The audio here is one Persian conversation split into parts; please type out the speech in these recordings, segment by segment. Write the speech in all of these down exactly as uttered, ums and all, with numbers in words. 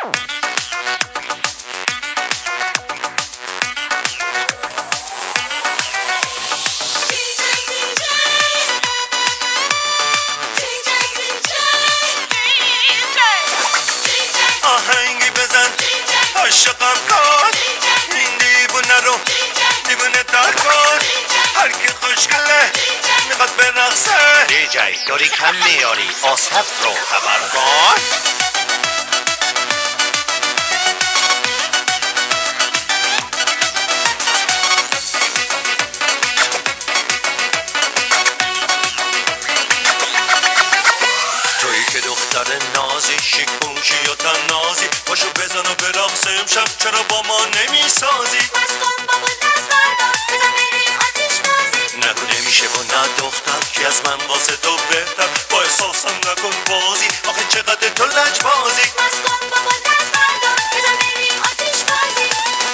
آهنگی بزن عاشقم کن این دیوونه رو دیوونه دار کن هر کی خوشگله میخواد برقصه دی جی داری کم میاری آصف رو خبر کن تویی که دختر نازی شیک پوشی یا تنازی پاشو بزن و برقص امشب چرا با ما نمیسازی بس کن بابا دست بردار بزن بریم آتیش بازی نگو نمیشه و نه دختر که از من واسه تو بهتر با احساسم نکن بازی آخه چقدر تو لجبازی بس کن بابا دست بردار بزن بریم آتیش بازی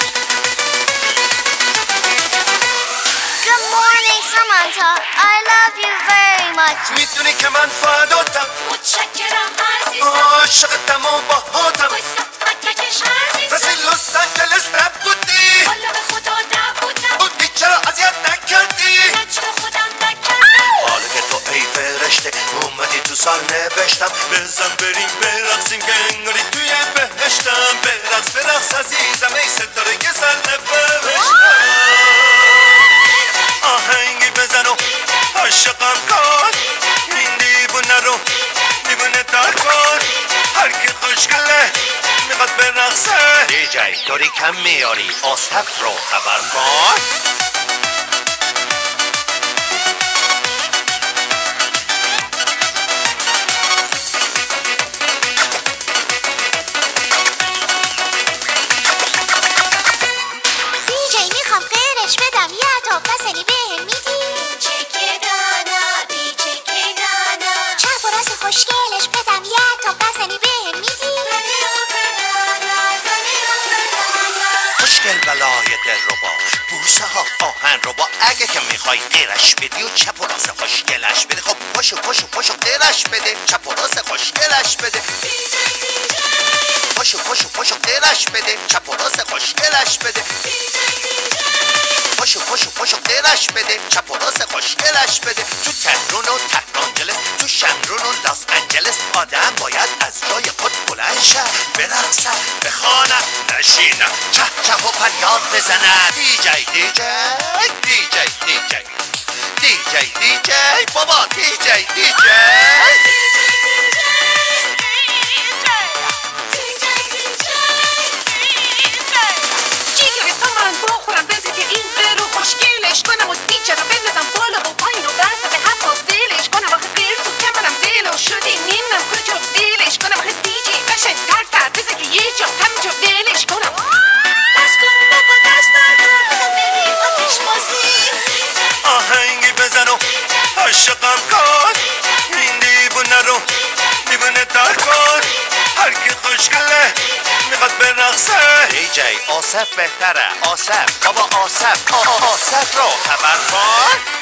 Good morning Samantha I love you very much میدونی که من فداتم متشکرم عزیزم عاشقتم و باهاتم بایستا مککش عزیزم رسی لس آنجلس نبودی والا به خدا نبودم بودی چرا اذیت نکردی نه جون خودم نکردم حالا که تو ای فرشته اومدی تو سال نوشتم بزن بریم برقصیم که انگاری توی بهشتم برقص برقص عزیزم ای ستاره که سر نبشتم آهنگی بزن و عاشقم کن این دیوونه رو دیوونه دار کن هر کی خوشگله میخواد برقصه دی جی داری کم میاری آصف رو خبر کن دی جی میخوام غیرش بدم یه تا پسنی بهم میدی چکه دانا بی چکه دانا چپ و راست خوشگلش بدم یه تا پسنی بهم میدی خوشگل بلای دل رو با بوسه ها آهن رو با اگه که میخوای غیرش بدی و چپ و راست خوشگلش بده خب پاشو پاشو پاشو غیرش بده چپ و راست خوشگلش بده پاشو پاشو پاشو غیرش بده چپ و راست خوشگلش بده پاشو پاشو پاشو غیرش بده چپ و راست خوشگلش بده تو تهران و تهرانجلس تو شمرون و لاس آنجلس آدم باید از جای خود بلند شه برقصه بخوانه نشینه چه چه و فریاد بزنه دی جی دی جی دی جی دی جی دی جی دی جی بابا دی جی دی جی جیگر تو من بخورم بذار که این غیر رو خوشگلش کنم و دیچه رو بندازم بالا و پایین و بسته به حتی دلش کنم آخه غیر تو کمرم دل و شدی نمیدونم کجا دلش کنم آخه دیجی قشنگ تر تر بذار که یه جا همینجا دلش کنم بس کن بابا دست بردار بزن بریم آتیش بازی آهنگی بزن و عاشقم کن این دیوونه رو دیوونه دار کن هر کی خوشگله میخواد برقصه دی جی آصف بهتره آصف بابا آصف آصف رو خبر کن